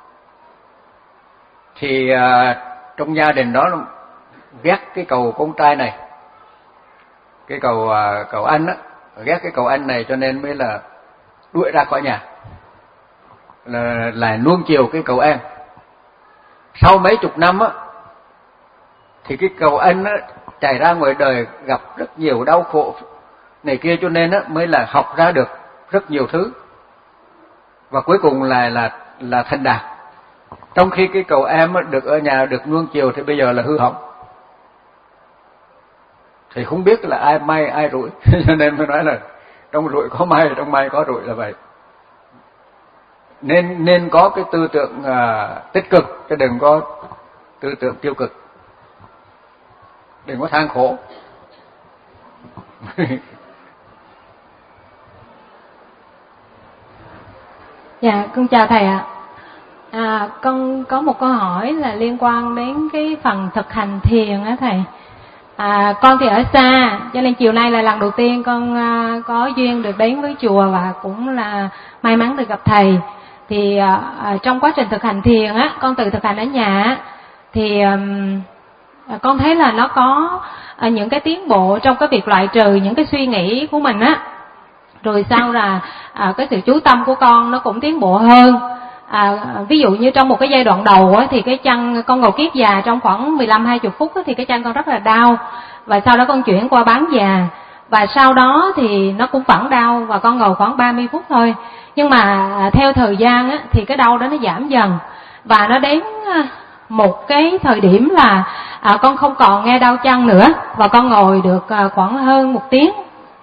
thì à, trong gia đình đó ghét cái cậu con trai này, cái cậu à, cậu anh á, ghét cái cậu anh này cho nên mới là đuổi ra khỏi nhà, là lại nuông chiều cái cậu em. Sau mấy chục năm á, thì cái cậu anh á chạy ra ngoài đời gặp rất nhiều đau khổ này kia, cho nên á mới là học ra được rất nhiều thứ, và cuối cùng là là là thành đạt. Trong khi cái cậu em á, được ở nhà được nuông chiều thì bây giờ là hư hỏng. Thì không biết là ai may ai rủi, cho nên mới nói là trong rủi có may, trong may có rủi là vậy. Nên nên có cái tư tưởng à, tích cực, chứ đừng có tư tưởng tiêu cực, đừng có than khổ. Dạ, con chào thầy ạ. À, con có một câu hỏi là liên quan đến cái phần thực hành thiền á thầy. À, con thì ở xa, cho nên chiều nay là lần đầu tiên con à, có duyên được đến với chùa và cũng là may mắn được gặp thầy. Thì à, trong quá trình thực hành thiền á, con tự thực hành ở nhà á, thì à, con thấy là nó có à, những cái tiến bộ trong cái việc loại trừ những cái suy nghĩ của mình á. Rồi sau là à, cái sự chú tâm của con nó cũng tiến bộ hơn. À, ví dụ như trong một cái giai đoạn đầu á, thì cái chân con ngồi kiết già trong khoảng mười lăm hai mươi phút á, thì cái chân con rất là đau, và sau đó con chuyển qua bán già, và sau đó thì nó cũng vẫn đau và con ngồi khoảng ba mươi phút thôi. Nhưng mà theo thời gian á, thì cái đau đó nó giảm dần, và nó đến một cái thời điểm là à, con không còn nghe đau chân nữa, và con ngồi được à, khoảng hơn một tiếng.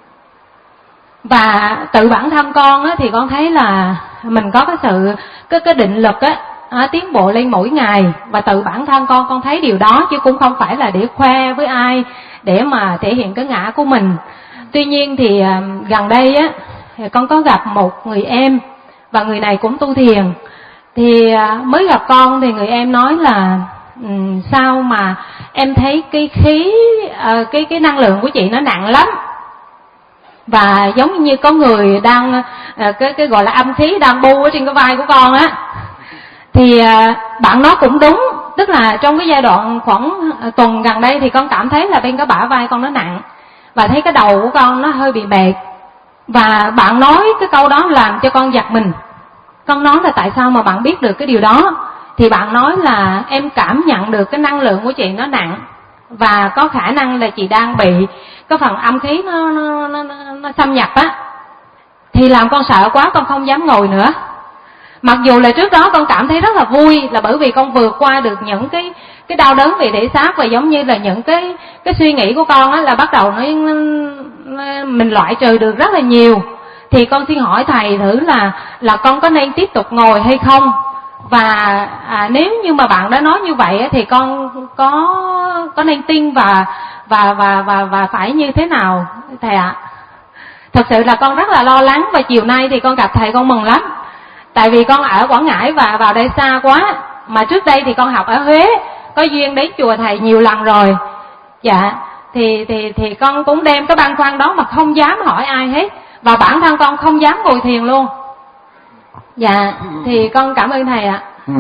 Và tự bản thân con á, thì con thấy là mình có cái sự cái cái định lực á, à, tiến bộ lên mỗi ngày, và tự bản thân con con thấy điều đó, chứ cũng không phải là để khoe với ai để mà thể hiện cái ngã của mình. Tuy nhiên thì à, gần đây á, con có gặp một người em, và người này cũng tu thiền. Thì à, mới gặp con thì người em nói là um, sao mà em thấy cái khí uh, cái cái năng lượng của chị nó nặng lắm, và giống như có người đang uh, cái cái gọi là âm khí đang bu ở trên cái vai của con á. Thì uh, bạn nói cũng đúng, tức là trong cái giai đoạn khoảng uh, tuần gần đây thì con cảm thấy là bên cái bả vai con nó nặng, và thấy cái đầu của con nó hơi bị mệt. Và bạn nói cái câu đó làm cho con giật mình. Con nói là tại sao mà bạn biết được cái điều đó? Thì bạn nói là em cảm nhận được cái năng lượng của chị nó nặng, và có khả năng là chị đang bị cái phần âm khí nó, nó, nó, nó xâm nhập á. Thì làm con sợ quá, con không dám ngồi nữa. Mặc dù là trước đó con cảm thấy rất là vui, là bởi vì con vượt qua được những cái cái đau đớn về thể xác, và giống như là những cái cái suy nghĩ của con á là bắt đầu nó, nó mình loại trừ được rất là nhiều. Thì con xin hỏi thầy thử là là con có nên tiếp tục ngồi hay không? Và à, nếu như mà bạn đã nói như vậy á, thì con có có nên tin và và và và và phải như thế nào thầy ạ? Thật sự là con rất là lo lắng, và chiều nay thì con gặp thầy con mừng lắm. Tại vì con ở Quảng Ngãi và vào đây xa quá, mà trước đây thì con học ở Huế, có duyên đến chùa thầy nhiều lần rồi. Dạ, thì thì thì con cũng đem cái băn khoăn đó mà không dám hỏi ai hết, và bản thân con không dám ngồi thiền luôn. Dạ, thì con cảm ơn thầy ạ. Ừ.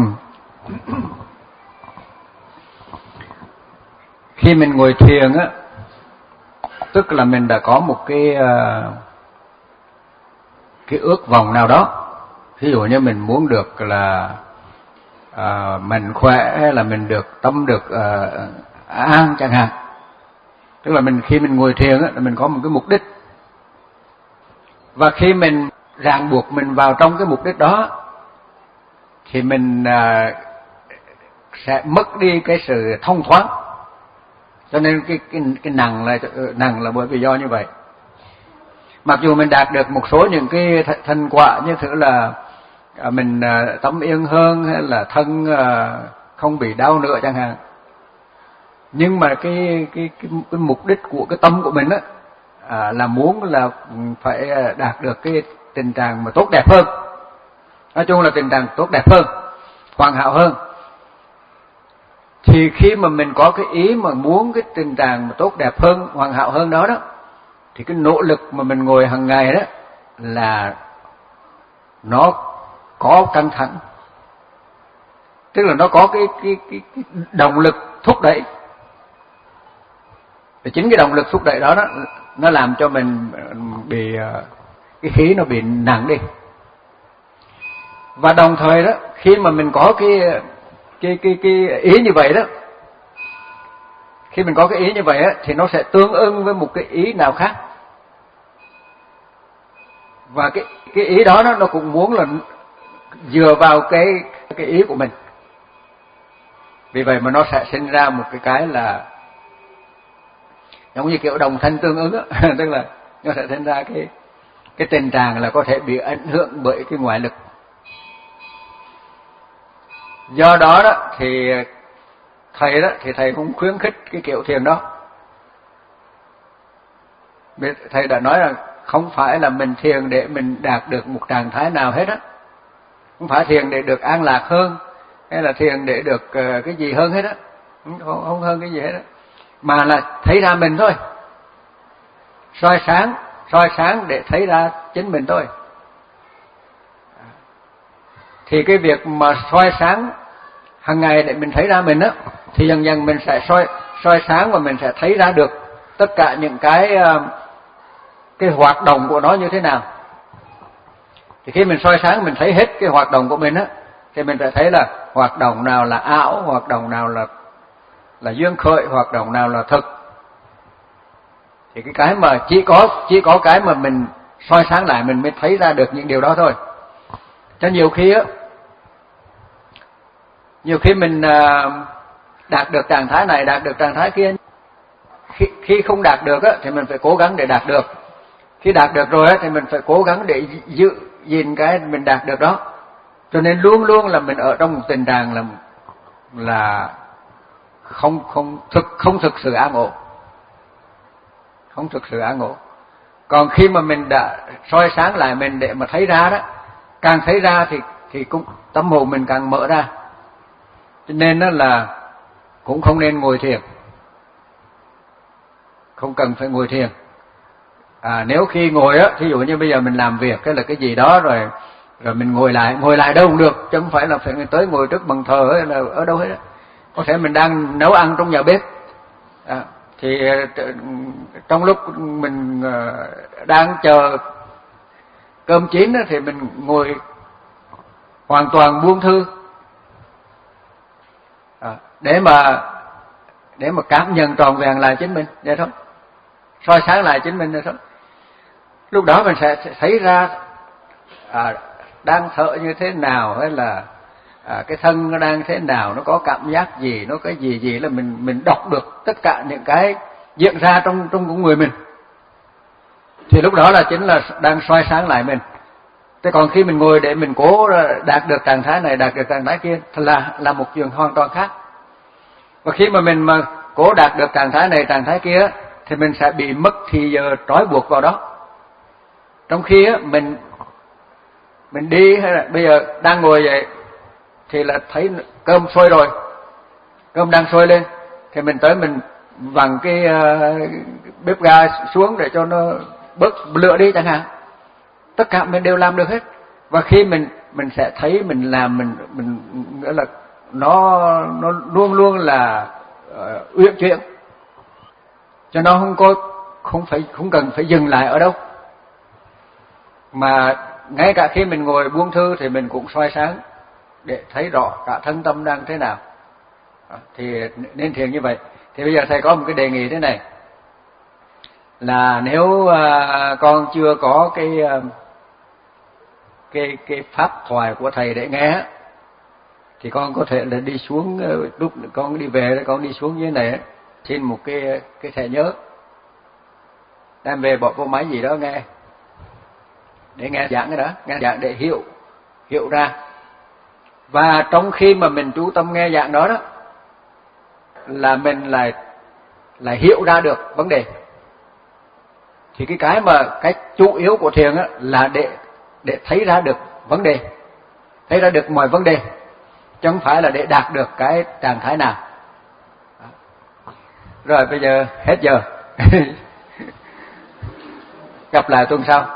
Khi mình ngồi thiền á, tức là mình đã có một cái uh, cái ước vọng nào đó. Ví dụ như mình muốn được là uh, mình khỏe, hay là mình được tâm được uh, an chẳng hạn. Tức là mình khi mình ngồi thiền á, là mình có một cái mục đích. Và khi mình ràng buộc mình vào trong cái mục đích đó, thì mình uh, sẽ mất đi cái sự thông thoáng. Cho nên cái cái cái nặng là nặng là bởi vì do như vậy. Mặc dù mình đạt được một số những cái thành quả như thứ là mình tâm yên hơn, hay là thân không bị đau nữa chẳng hạn, nhưng mà cái cái cái, cái mục đích của cái tâm của mình á à, là muốn là phải đạt được cái tình trạng mà tốt đẹp hơn. Nói chung là tình trạng tốt đẹp hơn, hoàn hảo hơn. Thì khi mà mình có cái ý mà muốn cái tình trạng mà tốt đẹp hơn, hoàn hảo hơn đó đó, thì cái nỗ lực mà mình ngồi hàng ngày đó là nó có căng thẳng, tức là nó có cái cái cái, cái động lực thúc đẩy. Và chính cái động lực thúc đẩy đó đó nó làm cho mình bị cái khí nó bị nặng đi. Và đồng thời đó, khi mà mình có cái cái cái cái ý như vậy đó, khi mình có cái ý như vậy á, thì nó sẽ tương ưng với một cái ý nào khác. Và cái cái ý đó nó nó cũng muốn là dựa vào cái cái ý của mình. Vì vậy mà nó sẽ sinh ra một cái cái là giống như kiểu đồng thanh tương ứng á, tức là nó sẽ sinh ra cái cái tình trạng là có thể bị ảnh hưởng bởi cái ngoại lực. Do đó đó thì thầy đó thì thầy cũng khuyến khích cái kiểu thiền đó. Thầy đã nói là không phải là mình thiền để mình đạt được một trạng thái nào hết á, không phải thiền để được an lạc hơn, hay là thiền để được cái gì hơn hết á, không, không hơn cái gì hết á, mà là thấy ra mình thôi, soi sáng, soi sáng để thấy ra chính mình thôi. Thì cái việc mà soi sáng hàng ngày để mình thấy ra mình á, thì dần dần mình sẽ soi soi sáng và mình sẽ thấy ra được tất cả những cái cái hoạt động của nó như thế nào. Thì khi mình soi sáng mình thấy hết cái hoạt động của mình á, thì mình sẽ thấy là hoạt động nào là ảo, hoạt động nào là là duyên khởi, hoạt động nào là thực. Thì cái cái mà chỉ có chỉ có cái mà mình soi sáng lại mình mới thấy ra được những điều đó thôi. Cho nhiều khi á, nhiều khi mình đạt được trạng thái này, đạt được trạng thái kia, khi, khi không đạt được á, thì mình phải cố gắng để đạt được. Khi đạt được rồi á, thì mình phải cố gắng để giữ gìn cái mình đạt được đó. Cho nên luôn luôn là mình ở trong một tình trạng là là không không thực không thực sự an ổn, không thực sự an ổn. Còn khi mà mình đã soi sáng lại mình để mà thấy ra đó, càng thấy ra thì thì cũng tâm hồn mình càng mở ra. Cho nên đó là cũng không nên ngồi thiền, không cần phải ngồi thiền. À, nếu khi ngồi á, thí dụ như bây giờ mình làm việc cái là cái gì đó rồi rồi mình ngồi lại, ngồi lại đâu cũng được, chứ không phải là phải tới ngồi trước bàn thờ hay là ở đâu hết á. Có thể mình đang nấu ăn trong nhà bếp, à, thì trong lúc mình đang chờ cơm chín á, thì mình ngồi hoàn toàn buông thư, à, để mà để mà cảm nhận trọn vẹn lại chính mình, vậy thôi, soi sáng lại chính mình vậy thôi. Lúc đó mình sẽ thấy ra à, đang thở như thế nào, hay là à, cái thân nó đang thế nào, nó có cảm giác gì, nó cái gì gì là mình mình đọc được tất cả những cái diễn ra trong trong của người mình. Thì lúc đó là chính là đang soi sáng lại mình. Thế còn khi mình ngồi để mình cố đạt được trạng thái này, đạt được trạng thái kia là là một chuyện hoàn toàn khác. Và khi mà mình mà cố đạt được trạng thái này, trạng thái kia thì mình sẽ bị mất thì giờ trói buộc vào đó. Trong khi á, mình mình đi hay là bây giờ đang ngồi vậy thì là thấy cơm sôi rồi, cơm đang sôi lên thì mình tới mình vặn cái uh, bếp ga xuống để cho nó bớt lửa đi chẳng hạn. Tất cả mình đều làm được hết. Và khi mình mình sẽ thấy mình làm mình mình nghĩa là nó nó luôn luôn là uh, uyển chuyển, cho nó không có không phải không cần phải dừng lại ở đâu, mà ngay cả khi mình ngồi buông thư thì mình cũng soi sáng để thấy rõ cả thân tâm đang thế nào. À, thì nên thiền như vậy. Thì bây giờ thầy có một cái đề nghị thế này, là nếu uh, con chưa có cái uh, cái cái pháp thoại của thầy để nghe, thì con có thể là đi xuống, uh, lúc con đi về con đi xuống dưới này xin một cái cái thẻ nhớ, đem về bỏ vô máy gì đó nghe, để nghe giảng cái đó, nghe giảng để hiểu hiểu ra. Và trong khi mà mình chú tâm nghe giảng đó đó là mình lại lại hiểu ra được vấn đề. Thì cái cái mà cái chủ yếu của thiền á là để để thấy ra được vấn đề, thấy ra được mọi vấn đề, chứ không phải là để đạt được cái trạng thái nào. Rồi bây giờ hết giờ. Gặp lại tuần sau.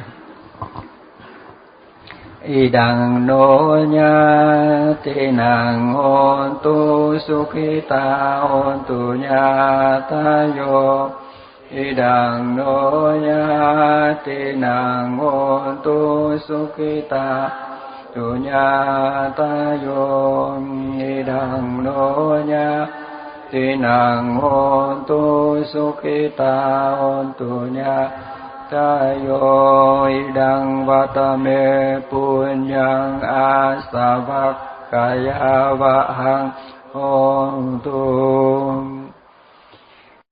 Idang no nya te nang on tu sukhita on tu nya ta yo. Idang no nya te nang on tu sukhita tu nya ta yo. Idang no nya te nang on tu sukhita on tu nya tayo. Idang vatame punyang asavakaya vahang hontu.